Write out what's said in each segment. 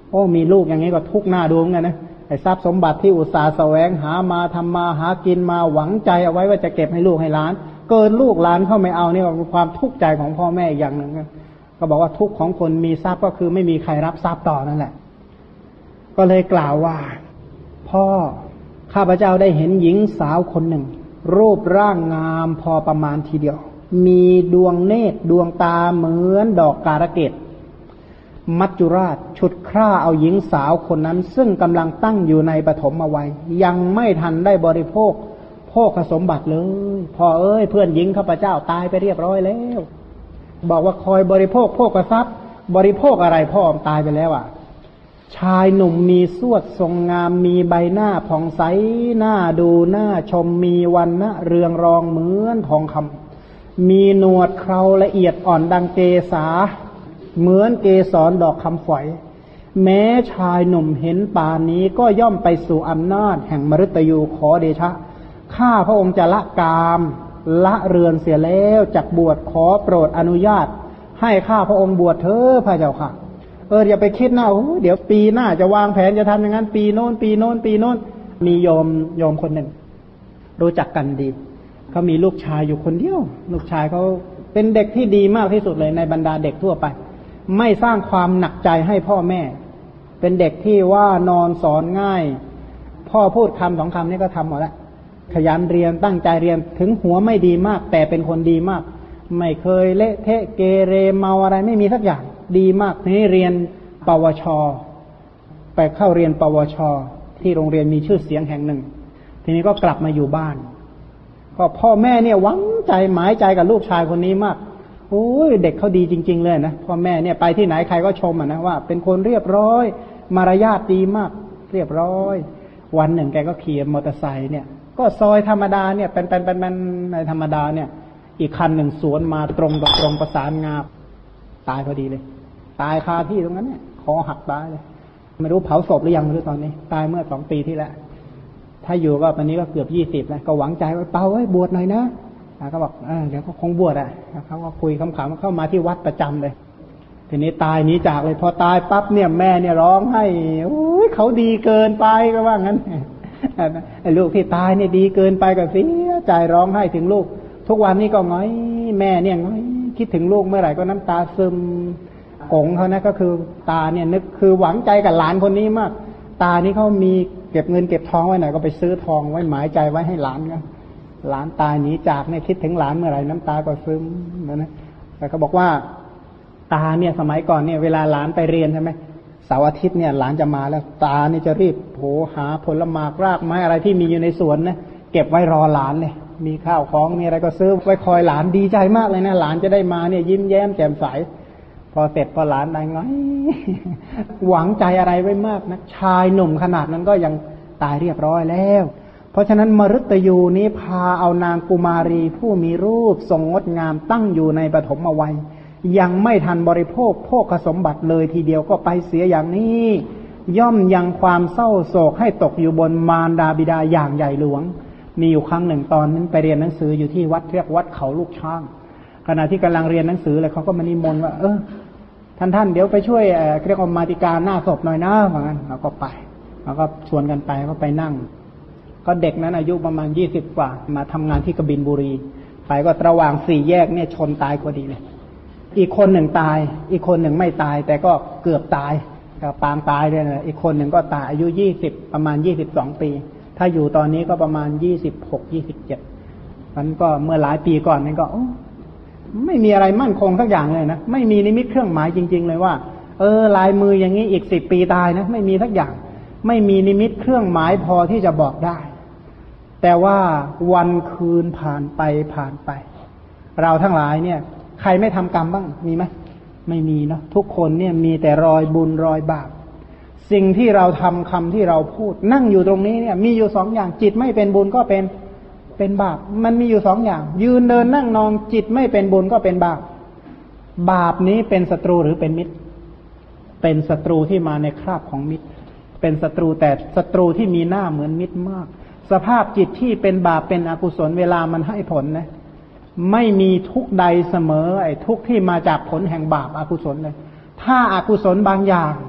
โอ้มีลูกอย่างนี้ก็ทุกข์หน้าดูเหมือนกันนะไอ้ทรัพย์สมบัติที่อุตสาห์แสวงหามาทำมาหากินมาหวังใจเอาไว้ว่าจะเก็บให้ลูกให้หลานเกินลูกหลานเข้าไม่เอานี่เป็นความทุกข์ใจของพ่อแม่อย่างหนึ่งก็บอกว่าทุกข์ของคนมีทรัพย์ก็คือไม่มีใครรับทรัพย์ต่อนั่นแหละก็เลยกล่าวว่าพ่อข้าพเจ้าได้เห็นหญิงสาวคนหนึ่งรูปร่างงามพอประมาณทีเดียวมีดวงเนตรดวงตาเหมือนดอกการะเกดมัจจุราชฉุดคร่าเอาหญิงสาวคนนั้นซึ่งกำลังตั้งอยู่ในปฐมวัยยังไม่ทันได้บริโภคโภคสมบัติเลยพ่อเอ้ยเพื่อนหญิงข้าพเจ้าตายไปเรียบร้อยแล้วบอกว่าคอยบริโภคโภคทรัพย์บริโภคอะไรพ่อตายไปแล้วอ่ะชายหนุ่มมีสวดทรงงามมีใบหน้าผ่องใสหน้าดูหน้าชมมีวรรณะเรืองรองเหมือนทองคำมีหนวดเคราละเอียดอ่อนดังเกษาเหมือนเกสรดอกคำฝอยแม้ชายหนุ่มเห็นป่านนี้ก็ย่อมไปสู่อำนาจแห่งมฤตยูขอเดชะข้าพระองค์จะละกามละเรือนเสียแล้วจักบวชขอโปรดอนุญาตให้ข้าพระองค์บวชเถอะพระเจ้าค่ะอย่าไปคิดนะเดี๋ยวปีหน้าจะวางแผนจะทำอย่างนั้นปีโน้นมีโยมคนหนึ่งรู้จักกันดีเขามีลูกชายอยู่คนเดียวลูกชายเขาเป็นเด็กที่ดีมากที่สุดเลยในบรรดาเด็กทั่วไปไม่สร้างความหนักใจให้พ่อแม่เป็นเด็กที่ว่านอนสอนง่ายพ่อพูดคำสองคำนี่ก็ทำหมดแล้วขยันเรียนตั้งใจเรียนถึงหัวไม่ดีมากแต่เป็นคนดีมากไม่เคยเละเทะเกเรเมาอะไรไม่มีสักอย่างดีมากนี่เรียนปวชไปเข้าเรียนปวชที่โรงเรียนมีชื่อเสียงแห่งหนึ่งทีนี้ก็กลับมาอยู่บ้านก็พ่อแม่เนี่ยหวังใจหมายใจกับลูกชายคนนี้มากโอ้ยเด็กเขาดีจริงๆเลยนะพ่อแม่เนี่ยไปที่ไหนใครก็ชมนะว่าเป็นคนเรียบร้อยมารยาทดีมากเรียบร้อยวันหนึ่งแกก็ขี่มอเตอร์ไซค์เนี่ยก็ซอยธรรมดาเนี่ยเป็นในธรรมดาเนี่ยอีกคันหนึ่งสวนมาตรงประสานงาตายพอดีเลยตายคาที่ตรงนั้นเนี่ยคอหักตายเลยไม่รู้เผาศพหรือยังไม่รู้ตอนนี้ตายเมื่อ2 ปีที่แล้วถ้าอยู่ก็ตอนนี้ก็เกือบ20แล้วก็หวังใจว่าเปาบวชหน่อยนะก็บอกเดี๋ยวก็คงบวชเขาก็คุยขำๆเข้ามาที่วัดประจำเลยทีนี้ตายนี้จากเลยพอตายปั๊บเนี่ยแม่เนี่ยร้องให้โอ้ยเขาดีเกินไปก็ว่างั้นไอ้ลูกที่ตายเนี่ยดีเกินไปก็เสียใจร้องให้ถึงลูกทุกวันนี้ก็ง้อยแม่เนี่ยง้อยคิดถึงลูกเมื่อไหร่ก็น้ำตาซึมกงเขานะก็คือตาเนี่ยนึกคือหวังใจกับหลานคนนี้มากตานี่เขามีเก็บเงินเก็บทองไว้ไหนก็ไปซื้อทองไว้หมายใจไว้ให้หลานกันหลานตายหนีจากเนี่ยคิดถึงหลานเมื่อไหร่น้ำตาก็ซึมนะแต่เขาบอกว่าตาเนี่ยสมัยก่อนเนี่ยเวลาหลานไปเรียนใช่ไหมเสาร์อาทิตย์เนี่ยหลานจะมาแล้วตานี่จะรีบหาผลไม้รากไม้อะไรที่มีอยู่ในสวนนะเก็บไว้รอหลานเลยมีข้าวของมีอะไรก็ซื้อไว้คอยหลานดีใจมากเลยนะหลานจะได้มาเนี่ยยิ้มแย้มแจ่มใสพอเสร็จพอหลานได้ไงหวังใจอะไรไว้มากนะชายหนุ่มขนาดนั้นก็ยังตายเรียบร้อยแล้วเพราะฉะนั้นมฤตยูนี้พาเอานางกุมารีผู้มีรูปทรงงดงามตั้งอยู่ในปฐมวัยยังไม่ทันบริโภคโภคสมบัติเลยทีเดียวก็ไปเสียอย่างนี้ย่อมยังความเศร้าโศกให้ตกอยู่บนมารดาบิดาอย่างใหญ่หลวงมีอยู่ครั้งหนึ่งตอนนั้นไปเรียนหนังสืออยู่ที่วัดเรียกวัดเขาลูกช้างขณะที่กำลังเรียนหนังสือเลยเขาก็มานิมนต์ว่าท่านเดี๋ยวไปช่วยเรียกว่ามาติกาหน้าศพหน่อยนะเหมือนกันเราก็ไปเราก็ชวนกันไปก็ไปนั่งก็เด็กนั้นอายุประมาณ20 กว่ามาทำงานที่กบินบุรีไปก็ระหว่าง4 แยกเนี่ยชนตายพอดีเลยอีกคนหนึ่งตายอีกคนหนึ่งไม่ตายแต่ก็เกือบตายก็ปางตายเลยนะอีกคนหนึ่งก็ตายอายุ20ประมาณ22 ปีถ้าอยู่ตอนนี้ก็ประมาณ26-27มันก็เมื่อหลายปีก่อนนี่ก็ไม่มีอะไรมั่นคงสักอย่างเลยนะไม่มีนิมิตเครื่องหมายจริงๆเลยว่าลายมืออย่างนี้อีก10 ปีตายนะไม่มีสักอย่างไม่มีนิมิตเครื่องหมายพอที่จะบอกได้แต่ว่าวันคืนผ่านไปเราทั้งหลายเนี่ยใครไม่ทำกรรมบ้างมีไหมไม่มีเนาะทุกคนเนี่ยมีแต่รอยบุญรอยบาปสิ่งที่เราทำคำที่เราพูดนั่งอยู่ตรงนี้เนี่ยมีอยู่2 อย่างจิตไม่เป็นบุญก็เป็นบาปมันมีอยู่2 อย่างยืนเดินนั่งนอนจิตไม่เป็นบุญก็เป็นบาปบาปนี้เป็นศัตรูหรือเป็นมิตรเป็นศัตรูที่มาในคราบของมิตรเป็นศัตรูแต่ศัตรูที่มีหน้าเหมือนมิตรมากสภาพจิตที่เป็นบาปเป็นอกุศลเวลามันให้ผลนะไม่มีทุกใดเสมอไอ้ทุกที่มาจากผลแห่งบาปอกุศลเลยถ้าอกุศลบางอย่าง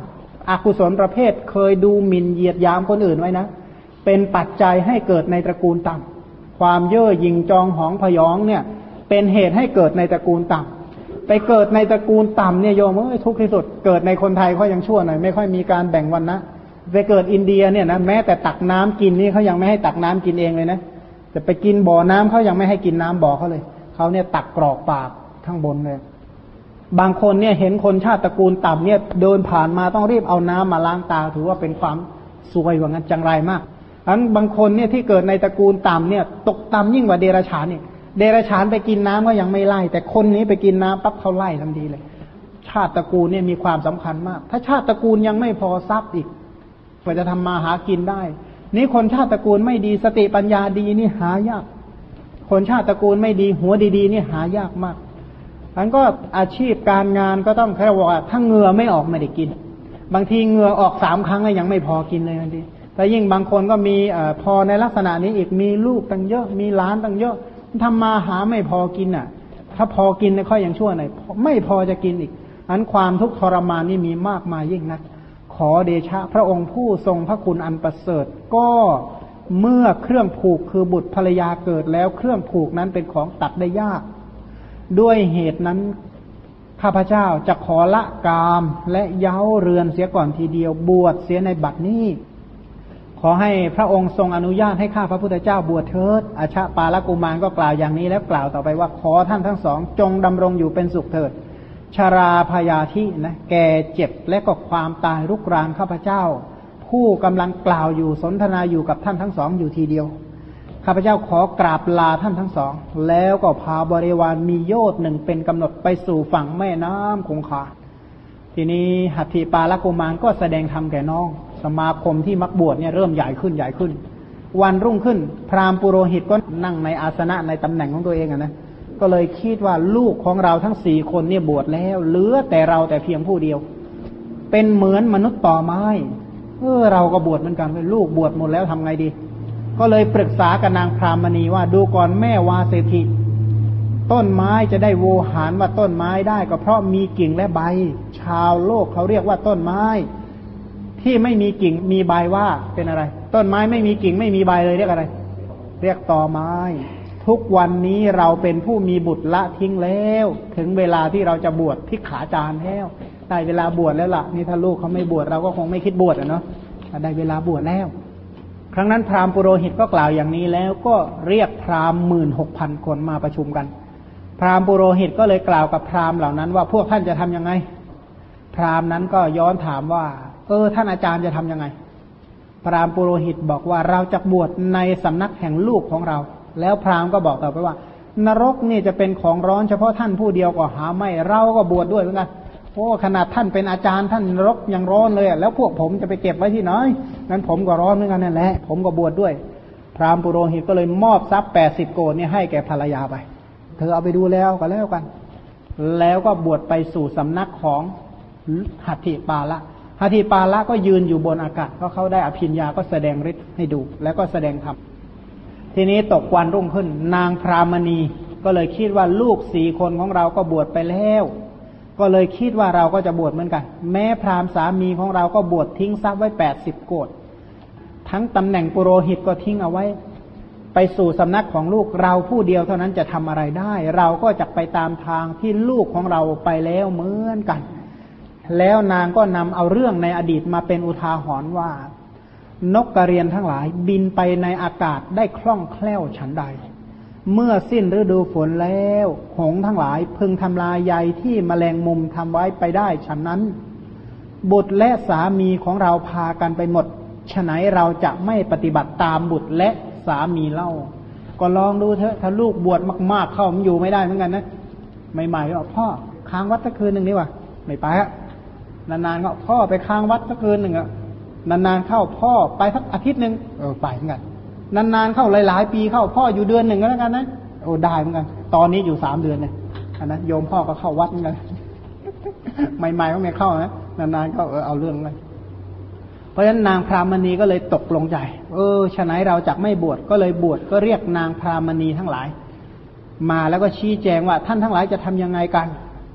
อกุศลประเภทเคยดูหมิ่นเหยียดหยามคนอื่นไว้นะเป็นปัจจัยให้เกิดในตระกูลต่ำความเย่อหยิ่งจองหองพยองเนี่ยเป็นเหตุให้เกิดในตระกูลต่ำไปเกิดในตระกูลต่ำเนี่ยโยมทุกข์ที่สุดเกิดในคนไทยเขายังชั่วหน่อยไม่ค่อยมีการแบ่งวรรณะไปเกิดอินเดียเนี่ยนะแม้แต่ตักน้ำกินนี่เขายังไม่ให้ตักน้ำกินเองเลยนะจะไปกินบ่อน้ำเขายังไม่ให้กินน้ำบ่อเขาเลยเขาเนี่ยตักกรอกปากข้างบนเลยบางคนเนี่ยเห็นคนชาติตระกูลต่ำเนี่ยเดินผ่านมาต้องรีบเอาน้ำมาล้างตาถือว่าเป็นความซวยว่างั้นจังไรมากอันบางคนเนี่ยที่เกิดในตระกูลต่ำเนี่ยตกต่ำยิ่งกว่าเดรัจฉานเนี่ยเดรัจฉานไปกินน้ำก็ยังไม่ไล่แต่คนนี้ไปกินน้ำปั๊บเขาไล่ทันทีเลยชาติตระกูลเนี่ยมีความสำคัญมากถ้าชาติตระกูลยังไม่พอทรัพย์อีกกว่าจะทำมาหากินได้นี่คนชาติตระกูลไม่ดีสติปัญญาดีนี่หายากคนชาติตระกูลไม่ดีหัวดีๆนี่หายากมากอันก็อาชีพการงานก็ต้องแค่ว่าถ้าเหงื่อไม่ออกไม่ได้กินบางทีเหงื่อออก3 ครั้งแล้วยังไม่พอกินเลยบางทีแต่ยิ่งบางคนก็มีพอในลักษณะนี้อีกมีลูกตั้งเยอะมีหลานตั้งเยอะทำมาหาไม่พอกินอ่ะถ้าพอกินค่อยยังชั่วหน่อยไม่พอจะกินอีกอันความทุกข์ทรมานนี่มีมากมายยิ่งนักขอเดชะพระองค์ผู้ทรงพระคุณอันประเสริฐก็เมื่อเครื่องผูกคือบุตรภรรยาเกิดแล้วเครื่องผูกนั้นเป็นของตัดได้ยากด้วยเหตุนั้นข้าพเจ้าจะขอละกามและเย้าเรือนเสียก่อนทีเดียวบวชเสียในบัดนี้ขอให้พระองค์ทรงอนุญาตให้ข้าพระพุทธเจ้าบวชเถิดอาชาปาลกุมารก็กล่าวอย่างนี้แล้วกล่าวต่อไปว่าขอท่านทั้งสองจงดำรงอยู่เป็นสุขเถิดชราพยาธินะแก่เจ็บและก็ความตายรุกรานข้าพเจ้าผู้กำลังกล่าวอยู่สนทนาอยู่กับท่านทั้งสองอยู่ทีเดียวข้าพเจ้าขอกราบลาท่านทั้งสองแล้วก็พาบริวารมีโยชน์หนึ่งเป็นกำหนดไปสู่ฝั่งแม่น้ำคงคาทีนี้หัตถิปาลกุมารก็แสดงธรรมแก่น้องสมาคมที่มักบวชเนี่ยเริ่มใหญ่ขึ้นใหญ่ขึ้นวันรุ่งขึ้นพราหมณ์ปุโรหิตก็นั่งในอาสนะในตำแหน่งของตัวเองนะก็เลยคิดว่าลูกของเราทั้ง4 คนเนี่ยบวชแล้วเหลือแต่เราแต่เพียงผู้เดียวเป็นเหมือนมนุษย์ต่อไม้เราก็บวชเหมือนกันลูกบวชหมดแล้วทำไงดีก็เลยปรึกษากับนางพรามณีว่าดูก่อนแม่วาเศรษฐีต้นไม้จะได้โวหารว่าต้นไม้ได้ก็เพราะมีกิ่งและใบชาวโลกเขาเรียกว่าต้นไม้ที่ไม่มีกิ่งมีใบว่าเป็นอะไรต้นไม้ไม่มีกิ่งไม่มีใบเลยเรียกอะไรเรียกตอไม้ทุกวันนี้เราเป็นผู้มีบุตรละทิ้งแล้วถึงเวลาที่เราจะบวชภิกขาจารย์แล้วได้เวลาบวชแล้วล่ะนี่ถ้าลูกเขาไม่บวชเราก็คงไม่คิดบวชเนาะได้เวลาบวชแล้วครั้งนั้นพราหมณ์ปุโรหิตก็กล่าวอย่างนี้แล้วก็เรียกพราหมณ์ 16,000 คนมาประชุมกันพราหมณ์ปุโรหิตก็เลยกล่าวกับพราหมณ์เหล่านั้นว่าพวกท่านจะทำยังไงพราหมณ์นั้นก็ย้อนถามว่าท่านอาจารย์จะทำยังไงพราหมณ์ปุโรหิตบอกว่าเราจะบวชในสำนักแห่งลูกของเราแล้วพราหมณ์ก็บอกต่อไปว่านรกนี่จะเป็นของร้อนเฉพาะท่านผู้เดียวก็หาไม่เราก็บวชด้วยเหมือนกันขนาดท่านเป็นอาจารย์ท่านนรกยังร้อนเลยแล้วพวกผมจะไปเก็บไว้ที่ไหนงั้นผมก็ร้อนเหมือนกันนั่นแหละผมก็บวชด้วยพราหมณ์ปุโรหิตก็เลยมอบทรัพย์80 โกฏเนี่ยให้แก่ภรรยาไปเธอเอาไปดูแล้วก็แล้วกันแล้วก็บวชไปสู่สำนักของหัตถิปาละหัตถิปาละก็ยืนอยู่บนอากาศเพราะเขาได้อภิญญาก็แสดงฤทธิ์ให้ดูแล้วก็แสดงธรรมทีนี้ตกวันรุ่งขึ้นนางพรามณีก็เลยคิดว่าลูก4 คนของเราก็บวชไปแล้วก็เลยคิดว่าเราก็จะบวชเหมือนกันแม้พราหมณ์สามีของเราก็บวชทิ้งทรัพย์ไว้80 โกฏทั้งตำแหน่งปุโรหิตก็ทิ้งเอาไว้ไปสู่สำนักของลูกเราผู้เดียวเท่านั้นจะทำอะไรได้เราก็จะไปตามทางที่ลูกของเราไปแล้วเหมือนกันแล้วนางก็นำเอาเรื่องในอดีตมาเป็นอุทาหรณ์ว่านกกระเรียนทั้งหลายบินไปในอากาศได้คล่องแคล่วฉันใดเมื่อสิ้นฤดูฝนแล้วหงส์ทั้งหลายพึงทำลายใยที่แมลงมุมทำไว้ไปได้ฉันนั้นบุตรและสามีของเราพากันไปหมดฉะไหนเราจะไม่ปฏิบัติตามบุตรและสามีเล่าก็ลองดูเถอะถ้าลูกบวชมากๆเข้ามันอยู่ไม่ได้เหมือนกันนะใหม่ๆก็พ่อค้างวัดสักคืนหนึ่งนี่วะไม่ไปฮะนานๆก็พ่อไปค้างวัดสักคืนหนึ่งอะนานๆเข้าพ่อไปสักอาทิตย์หนึ่งไปเหมือนกันนานๆเข้าหลายๆปีเข้าพ่ออยู่เดือนหนึ่งก็แล้วกันนะได้เหมือนกันตอนนี้อยู่3 เดือนเนี่ยอันนั้นโยมพ่อก็เข้าวัดเหมือนกันใหม่ๆก็ไม่เข้านะนานๆเข้าเอาเรื่องเลยเพราะฉะนั้นนางพรามณีก็เลยตกลงใจฉะนั้นเราจะไม่บวชก็เลยบวชก็เรียกนางพรามณีทั้งหลายมาแล้วก็ชี้แจงว่าท่านทั้งหลายจะทำยังไงกัน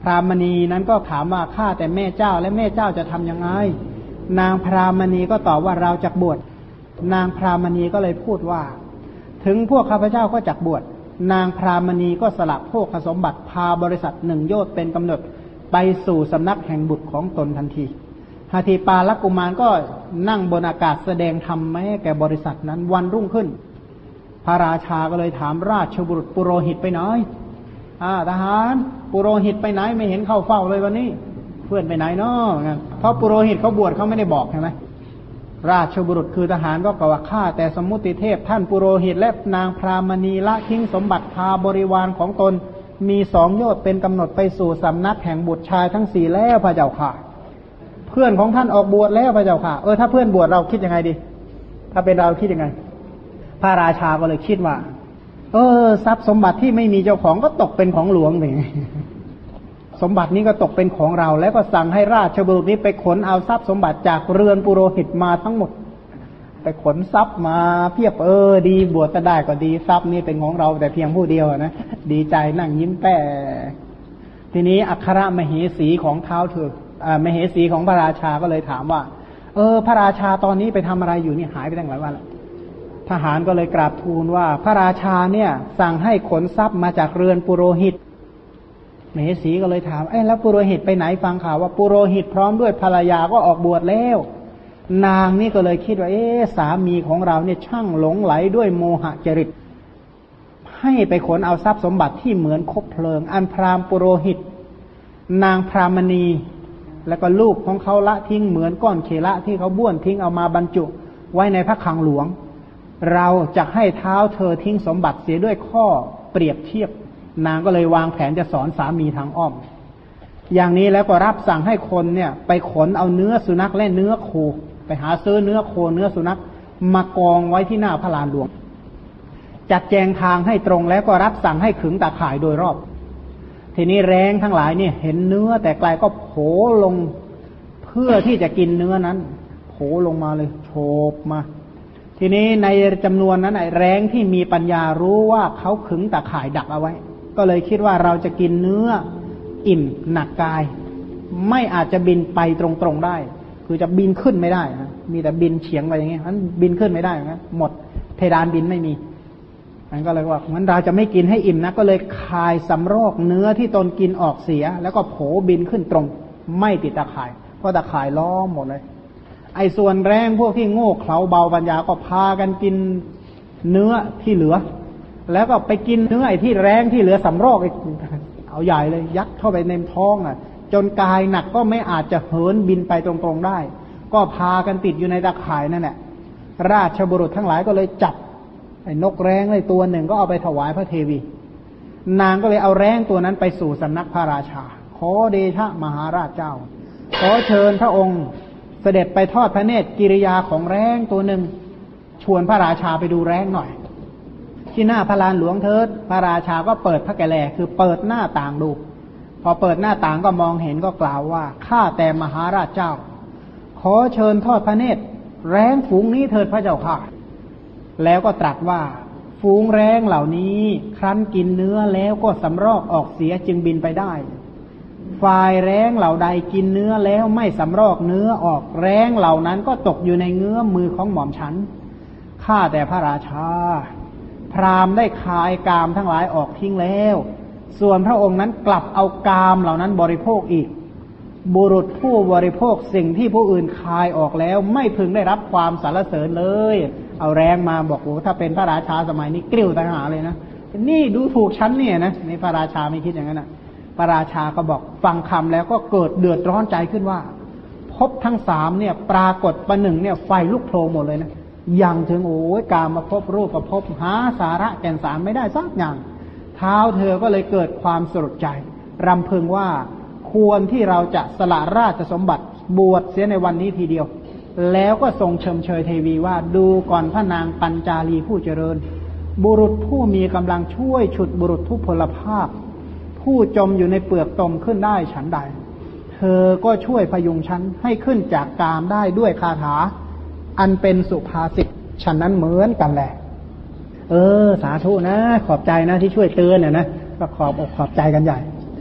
พรามณีนั้นก็ถามว่าข้าแต่แม่เจ้าและแม่เจ้าจะทำยังไงนางพรามณีก็ตอบว่าเราจักบวชนางพรามณีก็เลยพูดว่าถึงพวกข้าพเจ้าก็จักบวชนางพรามณีก็สละโภคสมบัติพาบริษัท1 โยชน์เป็นกำหนดไปสู่สำนักแห่งบุตรของตนทันทีหทีปาลกุมารก็นั่งบนอากาศแสดงธรรมให้แก่บริษัทนั้นวันรุ่งขึ้นพระราชาก็เลยถามราชบุรุษปุโรหิตไปไหนทหารปุโรหิตไปไหนไม่เห็นเข้าเฝ้าเลยวันนี้เพื่อนไปไหนเนาะเพราะปุโรหิตเขาบวชเขาไม่ได้บอกใช่ไหมราชบุรุษคือทหารก็กล่าวว่าข้าแต่สมมุติเทพท่านปุโรหิตและนางพรามณีละทิ้งสมบัติพาบริวารของตนมี2 โยชน์เป็นกำหนดไปสู่สำนักแห่งบุตรชายทั้ง4แล้วพระเจ้าค่ะเพื่อนของท่านออกบวชแล้วพระเจ้าค่ะถ้าเพื่อนบวชเราคิดยังไงดีถ้าเป็นเราคิดยังไงพระราชาก็เลยคิดว่าทรัพย์สมบัติที่ไม่มีเจ้าของก็ตกเป็นของหลวงนี่สมบัตินี้ก็ตกเป็นของเราแล้วก็สั่งให้ราชบุรุษนี้ไปขนเอาทรัพย์สมบัติจากเรือนปุโรหิตมาทั้งหมดไปขนทรัพย์มาเพียบดีบวชจะได้ก็ดีทรัพย์นี้เป็นของเราแต่เพียงผู้เดียวนะดีใจนั่งยิ้มแป้ทีนี้อัครมเหสีของเท้าเธอมเหสีของพระราชาก็เลยถามว่าพระราชาตอนนี้ไปทำอะไรอยู่นี่หายไปตั้งหลายวันแล้วทหารก็เลยกราบทูลว่าพระราชาเนี่ยสั่งให้ขนทรัพย์มาจากเรือนปุโรหิตมเหสีก็เลยถามแล้วปุโรหิตไปไหนฟังข่าวว่าปุโรหิตพร้อมด้วยภรรยาก็ออกบวชแล้วนางนี่ก็เลยคิดว่าสามีของเราเนี่ยช่างหลงไหลด้วยโมหะจริตให้ไปขนเอาทรัพย์สมบัติที่เหมือนคบเพลิงอันพราหมณ์ปุโรหิตนางพรามณีแล้วก็ลูกของเขาละทิ้งเหมือนก้อนเคละที่เขาบ้วนทิ้งเอามาบรรจุไว้ในพระคลังหลวงเราจะให้เท้าเธอทิ้งสมบัติเสียด้วยข้อเปรียบเทียบนางก็เลยวางแผนจะสอนสามีทางอ้อมอย่างนี้แล้วก็รับสั่งให้คนเนี่ยไปขนเอาเนื้อสุนัขและเนื้อโคไปหาซื้อเนื้อโคเนื้อสุนัขมากองไว้ที่หน้าพระลานหลวงจัดแจงทางให้ตรงแล้วก็รับสั่งให้ขึงตาข่ายโดยรอบทีนี้แรงทั้งหลายเนี่ยเห็นเนื้อแต่ไกลก็โผลงเพื่อที่จะกินเนื้อนั้นโผลงมาเลยโฉบมาทีนี้ในจำนวนนั้นแรงที่มีปัญญารู้ว่าเขาขึงตาข่ายดักเอาไว้ก็เลยคิดว่าเราจะกินเนื้ออิ่มหนักกายไม่อาจจะบินไปตรงๆได้คือจะบินขึ้นไม่ได้นะมีแต่บินเฉียงไปอย่างเงี้ยมันบินขึ้นไม่ได้นะหมดเพดานบินไม่มีมันก็เลยว่างั้นเราจะไม่กินให้อิ่มนะก็เลยคายสำรอกเนื้อที่ตนกินออกเสียแล้วก็โผบินขึ้นตรงไม่ติดตะข่ายเพราะตะข่ายล้อมหมดเลยไอ้ส่วนแรงพวกที่โง่เขลาเบาปัญญาก็พากันกินเนื้อที่เหลือแล้วก็ไปกินเนื้อไอ้ที่แรงที่เหลือสำรอกเอาใหญ่เลยยัดเข้าไปในท้องจนกายหนักก็ไม่อาจจะเหินบินไปตรงๆได้ก็พากันติดอยู่ในตะข่ายนั่นแหละราชบุรุษทั้งหลายก็เลยจับไอ้นกแร้งเลยตัวหนึ่งก็เอาไปถวายพระเทวีนางก็เลยเอาแร้งตัวนั้นไปสู่สำนักพระราชาขอเดชะมหาราชเจ้าขอเชิญพระองค์เสด็จไปทอดพระเนตรกิริยาของแร้งตัวหนึ่งชวนพระราชาไปดูแร้งหน่อยที่หน้าพระลานหลวงเถิดพระราชาก็เปิดพระแกแลคือเปิดหน้าต่างดูพอเปิดหน้าต่างก็มองเห็นก็กล่าวว่าข้าแต่มหาราชเจ้าขอเชิญทอดพระเนตรแร้งฝูงนี้เถิดพระเจ้าค่ะแล้วก็ตรัสว่าฝูงแร้งเหล่านี้ครั้นกินเนื้อแล้วก็สำรอกออกเสียจึงบินไปได้ฝ่ายแร้งเหล่าใดกินเนื้อแล้วไม่สำรอกเนื้อออกแร้งเหล่านั้นก็ตกอยู่ในเงื้อมือของหม่อมฉันข้าแต่พระราชาพราหมณ์ได้คายกามทั้งหลายออกทิ้งแล้วส่วนพระองค์นั้นกลับเอากามเหล่านั้นบริโภคอีกบุรุษผู้บริโภคสิ่งที่ผู้อื่นคายออกแล้วไม่พึงได้รับความสรรเสริญเลยเอาแรงมาบอกว่าถ้าเป็นพระราชาสมัยนี้กริ้วต่างหากเลยนะนี่ดูถูกฉันเนี่ยนะในพระราชาไม่คิดอย่างนั้นนะพระราชาก็บอกฟังคำแล้วก็เกิดเดือดร้อนใจขึ้นว่าภพทั้งสามเนี่ยปรากฏประหนึ่งเนี่ยไฟลุกโผล่หมดเลยนะยังถึงโอ้ยกามมาพบรูปประพบหาสาระแก่นสารไม่ได้สักอย่างเท้าเธอก็เลยเกิดความสลดใจรำพึงว่าควรที่เราจะสละราชสมบัติบวชเสียในวันนี้ทีเดียวแล้วก็ทรงเชยเทวีว่าดูก่อนพระนางปัญจาลีผู้เจริญบุรุษผู้มีกำลังช่วยฉุดบุรุษทุพพลภาพผู้จมอยู่ในเปลือกตมขึ้นได้ฉันใดเธอก็ช่วยพยุงฉันให้ขึ้นจากกามได้ด้วยคาถาอันเป็นสุภาษิตฉันนั้นเหมือนกันแหละสาธุนะขอบใจนะที่ช่วยเตือนนะก็ขอบอกขอบใจกันใหญ่ข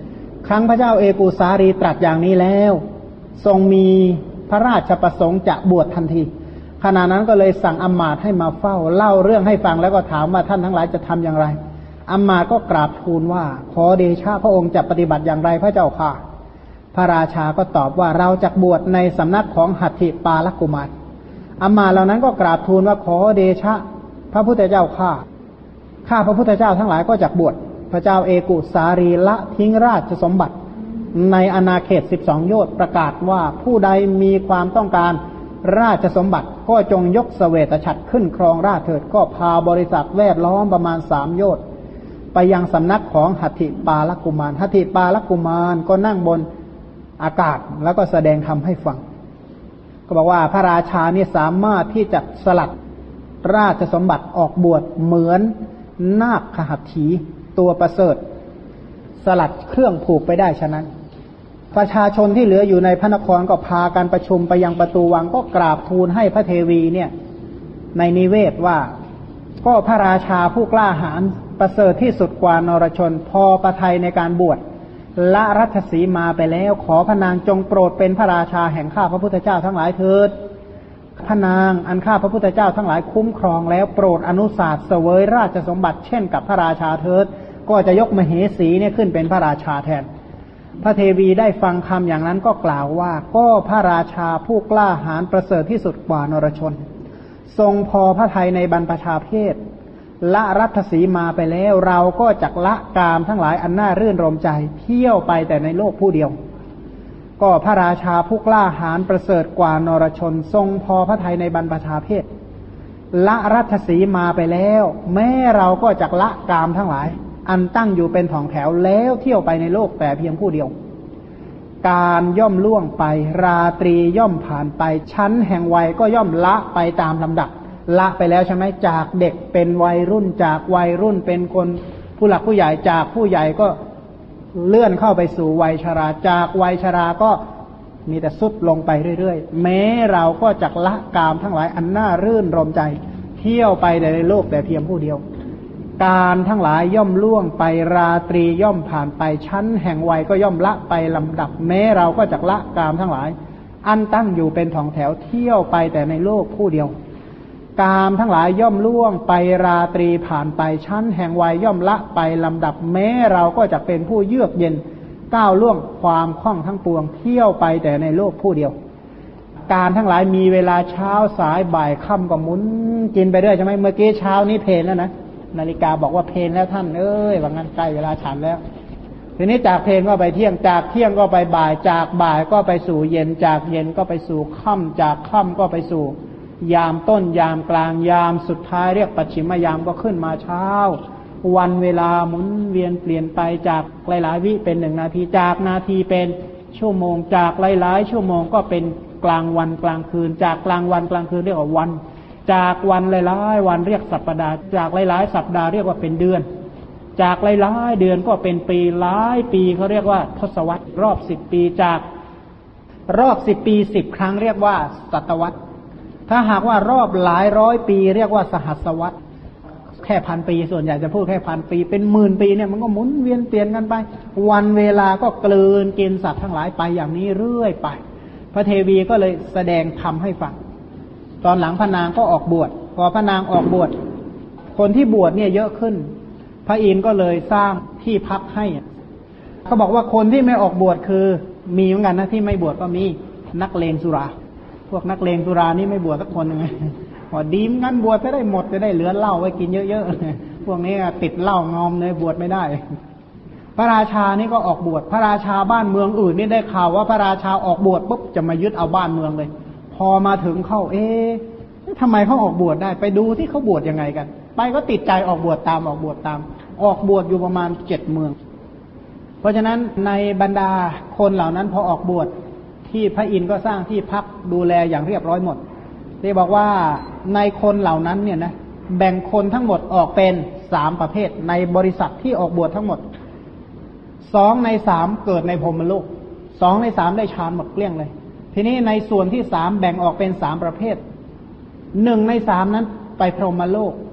ครั้งพระเจ้าเอกูสารีตรัสอย่างนี้แล้วทรงมีพระราชประสงค์จะบวชทันทีขณะนั้นก็เลยสั่งอำมาตย์ให้มาเฝ้าเล่าเรื่องให้ฟังแล้วก็ถามว่าท่านทั้งหลายจะทำอย่างไรอำมาตย์ก็กราบทูลว่าขอเดชะพระองค์จะปฏิบัติอย่างไรพระเจ้าค่ะพระราชาก็ตอบว่าเราจะบวชในสำนักของหัตถิปาลกุมารอำมาตย์เหล่านั้นก็กราบทูลว่าขอเดชะพระพุทธเจ้าข้าพระพุทธเจ้าทั้งหลายก็จะบวชพระเจ้าเอกุสารีละทิ้งราชสมบัติในอาณาเขต12โยชน์ประกาศว่าผู้ใดมีความต้องการราชสมบัติก็จงยกเสวตฉัตรขึ้นครองราชย์เถิดก็พาบริษัทแวดล้อมประมาณ3โยชน์ไปยังสำนักของหัตถิปาลกุมารหัตถิปาลกุมารก็นั่งบนอากาศแล้วก็แสดงธรรมให้ฟังก็บอกว่าพระราชานี่สามารถที่จะสลัดราชสมบัติออกบวชเหมือนนาคขหัตถีตัวประเสริฐสลัดเครื่องผูกไปได้ฉะนั้นประชาชนที่เหลืออยู่ในพระนครก็พากันประชุมไปยังประตูวังก็กราบทูลให้พระเทวีเนี่ยในนิเวศว่าก็พระราชาผู้กล้าหาญประเสริฐที่สุดกว่านรชนพอประทัยในการบวชละรัชสีมาไปแล้วขอพระนางจงโปรดเป็นพระราชาแห่งข้าพระพุทธเจ้าทั้งหลายเถิดพระนางอันข้าพระพุทธเจ้าทั้งหลายคุ้มครองแล้วโปรดอนุสาสเสวยราชสมบัติเช่นกับพระราชาเถิดก็จะยกมเหสีเนี่ยขึ้นเป็นพระราชาแทนพระเทวีได้ฟังคำอย่างนั้นก็กล่าวว่าก็พระราชาผู้กล้าหาญประเสริฐที่สุดกว่านรชนทรงพอพระทัยในบรรพชาเพศละรัชสีมาไปแล้วเราก็จักละกามทั้งหลายอันน่ารื่นรมใจเที่ยวไปแต่ในโลกผู้เดียวก็พระราชาผู้กล้าหาญประเสริฐกว่านรชนทรงพอพระทัยในบรรพชาเพศละรัชสีมาไปแล้วแม้เราก็จักละกามทั้งหลายอันตั้งอยู่เป็นถ่องแถวแล้วเที่ยวไปในโลกแต่เพียงผู้เดียวการย่อมล่วงไปราตรีย่อมผ่านไปชั้นแห่งวัยก็ย่อมละไปตามลำดับละไปแล้วใช่ไหมจากเด็กเป็นวัยรุ่นจากวัยรุ่นเป็นคนผู้หลักผู้ใหญ่จากผู้ใหญ่ก็เลื่อนเข้าไปสู่วัยชราจากวัยชราก็มีแต่สุดลงไปเรื่อยๆแม้เราก็จักละกามทั้งหลายอันน่ารื่นรมใจเที่ยวไปในโลกแต่เพียงผู้เดียวการทั้งหลายย่อมล่วงไปราตรีย่อมผ่านไปชั้นแห่งวัยก็ย่อมละไปลำดับแม้เราก็จักละกามทั้งหลายอันตั้งอยู่เป็นถ่องแถวเที่ยวไปแต่ในโลกผู้เดียวกามทั้งหลายย่อมล่วงไปราตรีผ่านไปชั้นแห่งวัยย่อมละไปลำดับแม้เราก็จะเป็นผู้เยือกเย็นก้าวล่วงความคล่องทั้งปวงเที่ยวไปแต่ในโลกผู้เดียวการทั้งหลายมีเวลาเช้าสายบ่ายค่ำก็หมุนกินไปเรื่อยใช่ไหมเมื่อกี้เช้านี้เพลแล้วนะนาฬิกาบอกว่าเพลแล้วท่านว่างั้นใกล้เวลาฉันแล้วทีนี้จากเพลก็ไปเที่ยงจากเที่ยงก็ไปบ่ายจากบ่ายก็ไปสู่เย็นจากเย็นก็ไปสู่ค่ำจากค่ำก็ไปสู่ยามต้นยามกลางยามสุดท้ายเรียกปัจฉิมยามก็ขึ้นมาเช้าวันเวลาหมุนเวียนเปลี่ยนไปจากหลายๆวิเป็น1 นาทีจากนาทีเป็นชั่วโมงจากหลายๆชั่วโมงก็เป็นกลางวันกลางคืนจากกลางวันกลางคืนเรียกว่าวันจากวันหลายๆวันเรียกสัปดาห์จากหลายๆสัปดาห์เรียกว่าเป็นเดือนจากหลายๆเดือนก็เป็นปีหลายปีเขาเรียกว่าทศวรรษรอบ10 ปีจากรอบ10 ปี10 ครั้งเรียกว่าศตวรรษถ้าหากว่ารอบหลายร้อยปีเรียกว่าสหัสวรรษแค่1,000 ปีส่วนใหญ่จะพูดแค่1,000 ปีเป็น10,000 ปีเนี่ยมันก็หมุนเวียนเปลี่ยนกันไปวันเวลาก็กลืนกินสัตว์ทั้งหลายไปอย่างนี้เรื่อยไปพระเทวีก็เลยแสดงธรรมให้ฟังตอนหลังพระนางก็ออกบวชพอพระนางออกบวชคนที่บวชเนี่ยเยอะขึ้นพระอินทร์ก็เลยสร้างที่พักให้เขาบอกว่าคนที่ไม่ออกบวชคือมีเหมือนกันนะที่ไม่บวชก็มีนักเลงสุราพวกนักเลงสุรานี่ไม่บวชสักคนนึงพอดีมงั้นบวชจะได้หมดจะได้เหลือเหล้าไว้กินเยอะๆพวกนี้ติดเหล้างอมเลยบวชไม่ได้พระราชานี่ก็ออกบวชพระราชาบ้านเมืองอื่นนี่ได้ข่าวว่าพระราชาออกบวชปุ๊บจะมายึดเอาบ้านเมืองเลยพอมาถึงเข้าทำไมเขาออกบวชได้ไปดูที่เขาบวชยังไงกันไปก็ติดใจออกบวชตามออกบวชอยู่ประมาณ7 เมืองเพราะฉะนั้นในบรรดาคนเหล่านั้นพอออกบวชที่พระอินทร์ก็สร้างที่พักดูแลอย่างเรียบร้อยหมดที่บอกว่าในคนเหล่านั้นเนี่ยนะแบ่งคนทั้งหมดออกเป็น3 ประเภทในบริษัทที่ออกบวชทั้งหมด2 ใน 3เกิดในพรหมโลก2 ใน 3ได้ฌานหมดเกลี้ยงเลยทีนี้ในส่วนที่3แบ่งออกเป็น3 ประเภท1 ใน 3นั้นไปพรหมโลก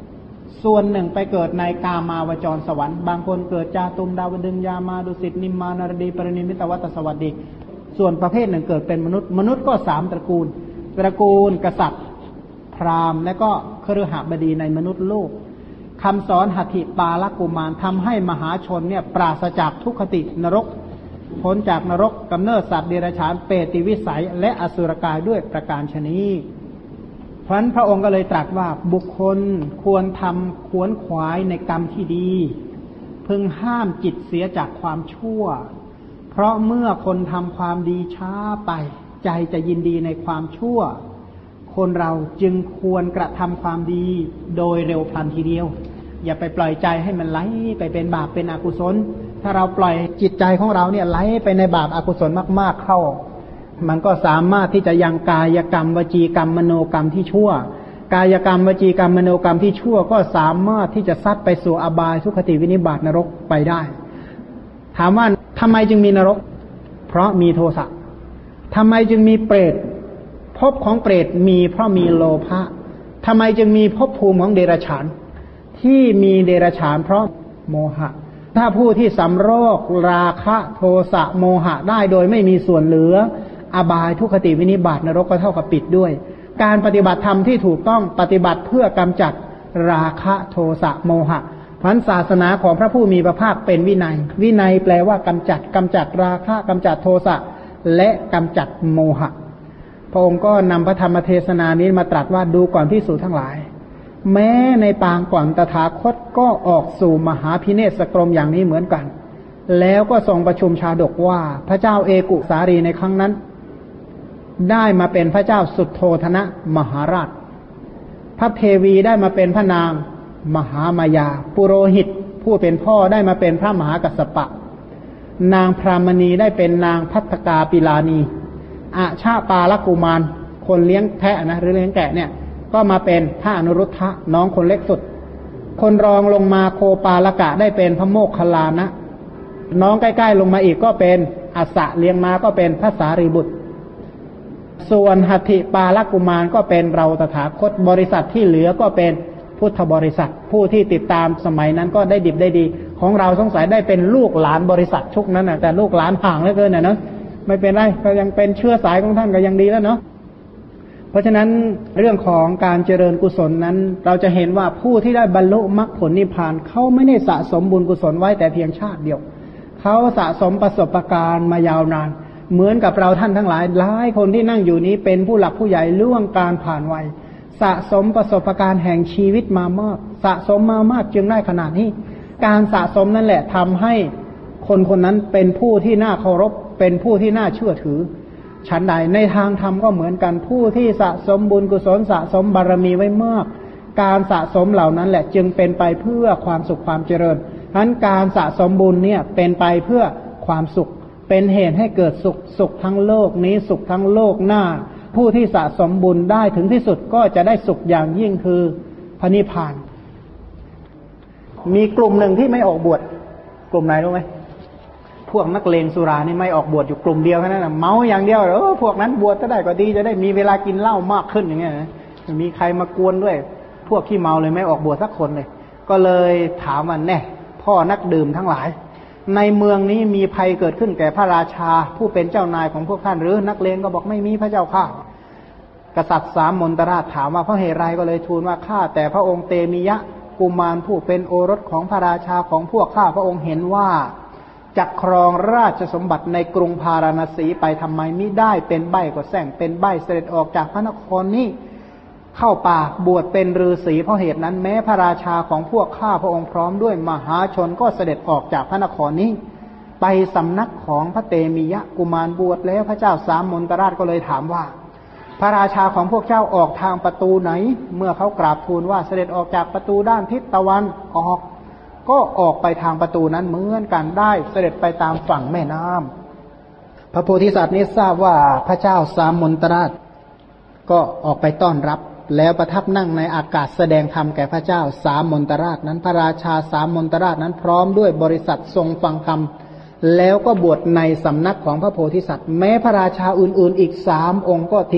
ส่วนหนึ่งไปเกิดในกามาวจรสวรรค์บางคนเกิดจาตุมดาวดึงยามาดุสิตนิมมานารดีปรินิมิตวัตสวัสดิส่วนประเภทหนึ่งเกิดเป็นมนุษย์ก็3ตระกูลกษัตริย์พราหมณ์และก็คฤหบดีในมนุษย์โลกคำสอนหัตถิปาลกุมารทำให้มหาชนเนี่ยปราศจากทุกขตินรกพ้นจากนรกกำเนิดสัตว์เดรัจฉานเปรติวิสัยและอสุรกายด้วยประการฉะนี้เพราะฉะนั้นพระองค์ก็เลยตรัสว่าบุคคลควรทำขวนขวายในกรรมที่ดีพึงห้ามจิตเสียจากความชั่วเพราะเมื่อคนทำความดีช้าไปใจจะยินดีในความชั่วคนเราจึงควรกระทำความดีโดยเร็วพลันทีเดียวอย่าไปปล่อยใจให้มันไหลไปเป็นบาปเป็นอกุศลถ้าเราปล่อยจิตใจของเราเนี่ยไหลไปในบาปอกุศลมากๆเข้ามันก็สามารถที่จะยังกายกรรมวจีกรรมมโนกรรมที่ชั่วกายกรรมวจีกรรมมโนกรรมที่ชั่วก็สามารถที่จะซัดไปสู่อบายทุกขติวินิบาตนรกไปได้ถามว่าทำไมจึงมีนรกเพราะมีโทสะทำไมจึงมีเปรตภพของเปรตมีเพราะมีโลภะทำไมจึงมีภพภูมิของเดรัจฉานที่มีเดรัจฉานเพราะโมหะถ้าผู้ที่สำรอกราคะโทสะโมหะได้โดยไม่มีส่วนเหลืออบายทุกขติวินิบาตนรกก็เท่ากับปิดด้วยการปฏิบัติธรรมที่ถูกต้องปฏิบัติเพื่อกำจัดราคะโทสะโมหะเพราะศาสนาของพระผู้มีพระภาคเป็นวินัยแปลว่ากำจัดราคะกำจัดโทสะและกำจัดโมหะพระองค์ก็นำพระธรรมเทศนานี้มาตรัสว่าดูก่อนภิกษุทั้งหลายแม้ในปางก่อนตถาคตก็ออกสู่มหาพิเนศกรมอย่างนี้เหมือนกันแล้วก็ทรงประชุมชาดกว่าพระเจ้าเอกุสารีในครั้งนั้นได้มาเป็นพระเจ้าสุทโธทนะมหาราชพระเทวีได้มาเป็นพระนางมหามายาปุโรหิตผู้เป็นพ่อได้มาเป็นพระมหากัสสปะนางพรามณีได้เป็นนางภัททกาปิลานีอาชาปาลกุมารคนเลี้ยงแพะนะหรือเลี้ยงแกะเนี่ยก็มาเป็นพระอนุรุทธะน้องคนเล็กสุดคนรองลงมาโคปาลกะได้เป็นพระโมคคัลลานะน้องใกล้ๆลงมาอีกก็เป็นอัสสะเลี้ยงมาก็เป็นพระสารีบุตรส่วนหัตถิปาลกุมารก็เป็นเราตถาคตบริษัทที่เหลือก็เป็นพุทธบริษัทผู้ที่ติดตามสมัยนั้นก็ได้ดิบได้ดีของเราสงสัยได้เป็นลูกหลานบริษัทชุกนั้นนะแต่ลูกหลานห่างเหลือเกินนะเนาะไม่เป็นไรก็ยังเป็นเชื้อสายของท่านก็ยังดีแล้วเนาะเพราะฉะนั้นเรื่องของการเจริญกุศลนั้นเราจะเห็นว่าผู้ที่ได้บรรลุมรรคผลนิพพานเขาไม่ได้สะสมบุญกุศลไว้แต่เพียงชาติเดียวเขาสะสมประสบการณ์มายาวนานเหมือนกับเราท่านทั้งหลายหลายคนที่นั่งอยู่นี้เป็นผู้หลักผู้ใหญ่ล่วงการผ่านวัยสะสมประสบการณ์แห่งชีวิตมามากสะสมมามากจึงได้ขนาดนี้การสะสมนั่นแหละทำให้คนคนนั้นเป็นผู้ที่น่าเคารพเป็นผู้ที่น่าเชื่อถือฉันใดในทางธรรมก็เหมือนกันผู้ที่สะสมบุญกุศลสะสมบารมีไว้มากการสะสมเหล่านั้นแหละจึงเป็นไปเพื่อความสุขความเจริญฉะนั้นการสะสมบุญเนี่ยเป็นไปเพื่อความสุขเป็นเหตุให้เกิดสุขทั้งโลกนี้สุขทั้งโลกหน้าผู้ที่สะสมบุญได้ถึงที่สุดก็จะได้สุขอย่างยิ่งคือพระนิพพานมีกลุ่มหนึ่งที่ไม่ออกบวชกลุ่มไหนรู้ไหมพวกนักเลงสุรานี่ไม่ออกบวชอยู่กลุ่มเดียวแค่นั้นนะเมาอย่างเดียวพวกนั้นบวชก็ได้ก็ดีจะได้มีเวลากินเหล้ามากขึ้นอย่างเงี้ยนะมีใครมากวนด้วยพวกขี้เมาเลยไม่ออกบวชสักคนเลยก็เลยถามมันแน่พ่อนักดื่มทั้งหลายในเมืองนี้มีภัยเกิดขึ้นแก่พระราชาผู้เป็นเจ้านายของพวกท่านหรือนักเลงก็บอกไม่มีพระเจ้าข้ากษัตริย์สามมนตราชถามว่าเพราะเหตุไรก็เลยทูลว่าข้าแต่พระองค์เตมิยะกุมารผู้เป็นโอรสของพระราชาของพวกข้าพระองค์เห็นว่าจักครองราชสมบัติในกรุงพาราณสีไปทำไมมิได้เป็นใบ้ก็แส่งเป็นใบ้เสด็จออกจากพระนครนี้เข้าป่าบวชเป็นฤาษีเพราะเหตุนั้นแม้พระราชาของพวกข้าพระองค์พร้อมด้วยมหาชนก็เสด็จออกจากพระนครนี้ไปสำนักของพระเตมียะกุมารบวชแล้วพระเจ้าสามมนตราชก็เลยถามว่าพระราชาของพวกเจ้าออกทางประตูไหนเมื่อเขากราบทูลว่าเสด็จออกจากประตูด้านทิศตะวันออกก็ออกไปทางประตูนั้นเหมือนกันได้เสด็จไปตามฝั่งแม่น้ำพระโพธิสัตว์นี้ทราบว่าพระเจ้าสามมนตราชก็ออกไปต้อนรับแล้วประทับนั่งในอากาศแสดงธรรมแก่พระเจ้าสามมนตราชนั้นพระราชาสามมนตราชนั้นพร้อมด้วยบริษัททรงฟังธรรมแล้วก็บวชในสำนักของพระโพธิสัตว์แม้พระราชาอื่นๆอีก3 องค์ก็ทิ้ง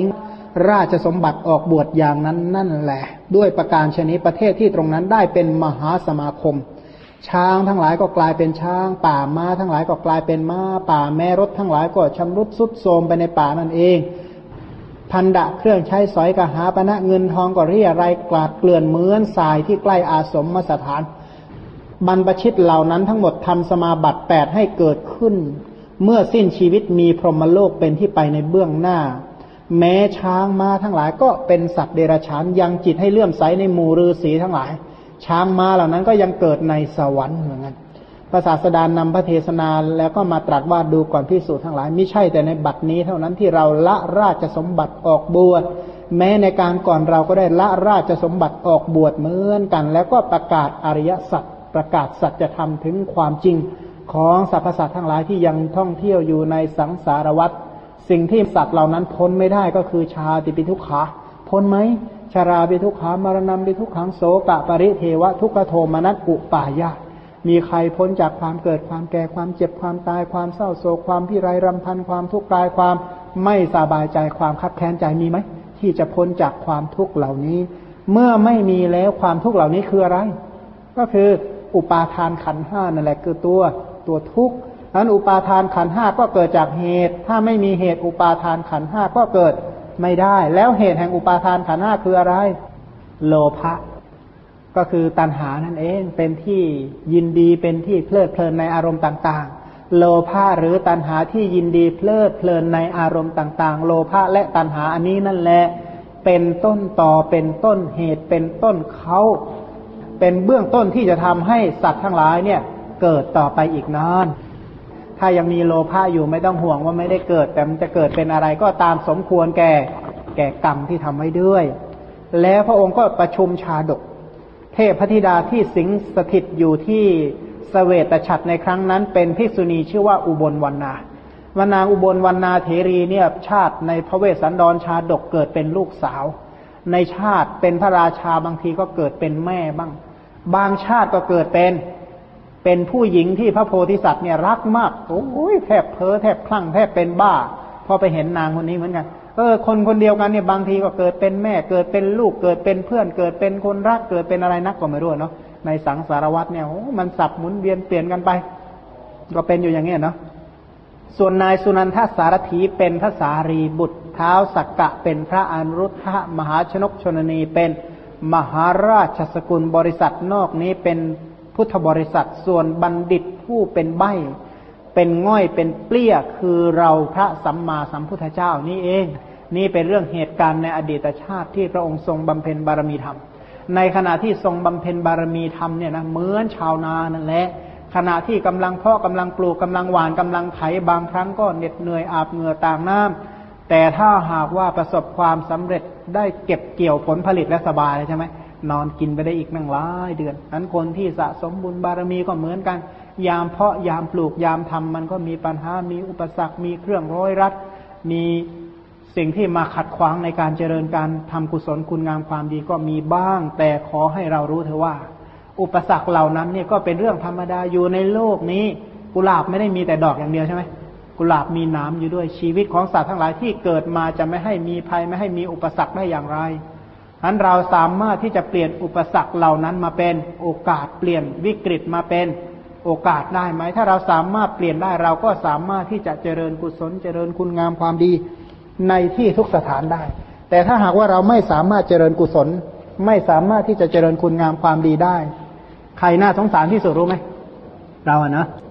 ราชสมบัติออกบวชอย่างนั้นนั่นแหละด้วยประการชนิดประเทศที่ตรงนั้นได้เป็นมหาสมาคมช้างทั้งหลายก็กลายเป็นช้างป่าม้าทั้งหลายก็กลายเป็นม้าป่าแม่รถทั้งหลายก็ชำรุดทรุดโทรมไปในป่านั่นเองพันดะเครื่องใช้สอยกหาปณะเงินทองก็เรี่ยไรกลาดเกลื่อนเหมือนทรายที่ใกล้อาสมมสถานบรรพชิตเหล่านั้นทั้งหมดทำสมาบัติ8ให้เกิดขึ้นเมื่อสิ้นชีวิตมีพรหมโลกเป็นที่ไปในเบื้องหน้าแม้ช้างม้าทั้งหลายก็เป็นสัตว์เดรัจฉานยังจิตให้เลื่อมใสในหมู่ฤาษีทั้งหลายช้างม้าเหล่านั้นก็ยังเกิดในสวรรค์เหมือนกันพระศาสดานำพระเทศนาแล้วก็มาตรัสว่าดูก่อนภิกษุทั้งหลายไม่ใช่แต่ในบัดนี้เท่านั้นที่เราละราชสมบัติออกบวชแม้ในการก่อนเราก็ได้ละราชสมบัติออกบวชเหมือนกันแล้วก็ประกาศอริยสัจประกาศสัจธรรมถึงความจริงของสรรพสัตว์ทั้งหลายที่ยังท่องเที่ยวอยู่ในสังสารวัฏสิ่งที่สัตว์เหล่านั้นพ้นไม่ได้ก็คือชาติปิทุกขาพ้นไหมชราปิทุกขามรณะปิทุกขังโสกะปริเทวะทุกขโทมนัสอุปายาตมีใครพ้นจากความเกิดความแก่ความเจ็บความตายความเศร้าโศกความพิไรรำพันความทุกข์กายความไม่สบายใจความคับแค้นใจมีไหมที่จะพ้นจากความทุกข์เหล่านี้เมื่อไม่มีแล้วความทุกข์เหล่านี้คืออะไรก็คืออุปาทานขันธ์ห้านั่นแหละคือตัวทุกข์นั้นอุปาทานขันธ์ห้าก็เกิดจากเหตุถ้าไม่มีเหตุอุปาทานขันธ์ห้าก็เกิดไม่ได้แล้วเหตุแห่งอุปาทานขันธ์ห้าคืออะไรโลภะก็คือตัณหานั่นเองเป็นที่ยินดีเป็นที่เพลิดเพลินในอารมณ์ต่างๆโลภะหรือตัณหาที่ยินดีเพลิดเพลินในอารมณ์ต่างๆโลภะและตัณหาอันนี้นั่นแหละเป็นต้นต่อเป็นต้นเหตุเป็นต้นเขาเป็นเบื้องต้นที่จะทำให้สัตว์ทั้งหลายเนี่ยเกิดต่อไปอีกนานถ้ายังมีโลภะอยู่ไม่ต้องห่วงว่าไม่ได้เกิดแต่มันจะเกิดเป็นอะไรก็ตามสมควรแก่กรรมที่ทำไว้ด้วยแล้วพระองค์ก็ประชุมชาดกเทพธิดาที่สิงสถิตอยู่ที่เสวตฉัตรในครั้งนั้นเป็นภิกษุณีชื่อว่าอุบลวรรณานางอุบลวรรณาเถรีเนี่ยชาติในพระเวสสันดรชาดกเกิดเป็นลูกสาวในชาติเป็นพระราชาบางทีก็เกิดเป็นแม่บ้างบางชาติก็เกิดเป็นผู้หญิงที่พระโพธิสัตว์เนี่ยรักมากโอ้ยแทบเพ้อแทบคลั่งแทบเป็นบ้าพอไปเห็นนางคนนี้เหมือนกันคนเดียวกันเนี่ยบางทีก็เกิดเป็นแม่เกิดเป็นลูกเกิดเป็นเพื่อนเกิดเป็นคนรักเกิดเป็นอะไรนักก็ไม่รู้เนาะในสังสารวัฏเนี่ยมันสับหมุนเวียนเปลี่ยนกันไปก็เป็นอยู่อย่างนี้เนาะส่วนนายสุนันทสารถีเป็นพระสารีบุตรเท้าสักกะเป็นพระอนุรุทธะมหาชนกชนนีเป็นมหาราชสกุลบริษัทนอกนี้เป็นพุทธบริษัทส่วนบัณฑิตผู้เป็นใบ้เป็นง่อยเป็นเปลี้ยคือเราพระสัมมาสัมพุทธเจ้านี่เองนี่เป็นเรื่องเหตุการณ์ในอดีตชาติที่พระองค์ทรงบำเพ็ญบารมีธรรมในขณะที่ทรงบำเพ็ญบารมีธรรมเนี่ยนะเหมือนชาวนานั่นแหละขณะที่กำลังเพาะกำลังปลูกกำลังหว่านกำลังไถบางครั้งก็เหน็ดเหนื่อยอาบเหงื่อต่างน้ำแต่ถ้าหากว่าประสบความสำเร็จได้เก็บเกี่ยวผลผลิตและสบายใช่ไหมนอนกินไปได้อีกนั่งหลายเดือนนั้นคนที่สะสมบุญบารมีก็เหมือนกันยามเพาะยามปลูกยามทำมันก็มีปัญหามีอุปสรรคมีเครื่องร้อยรัดมีสิ่งที่มาขัดขวางในการเจริญการทำกุศลคุณงามความดีก็มีบ้างแต่ขอให้เรารู้เถอะว่าอุปสรรคเหล่านั้นเนี่ยก็เป็นเรื่องธรรมดาอยู่ในโลกนี้กุหลาบไม่ได้มีแต่ดอกอย่างเดียวใช่ไหมกุหลาบมีหนามอยู่ด้วยชีวิตของสัตว์ทั้งหลายที่เกิดมาจะไม่ให้มีภัยไม่ให้มีอุปสรรคได้อย่างไรนั้นเราสามารถที่จะเปลี่ยนอุปสรรคเหล่านั้นมาเป็นโอกาสเปลี่ยนวิกฤตมาเป็นโอกาสได้ไหมถ้าเราสามารถเปลี่ยนได้เราก็สามารถที่จะเจริญกุศลเจริญคุณงามความดีในที่ทุกสถานได้แต่ถ้าหากว่าเราไม่สามารถเจริญกุศลไม่สามารถที่จะเจริญคุณงามความดีได้ใครน่าสงสารที่สุดรู้ไหมเราอะนะ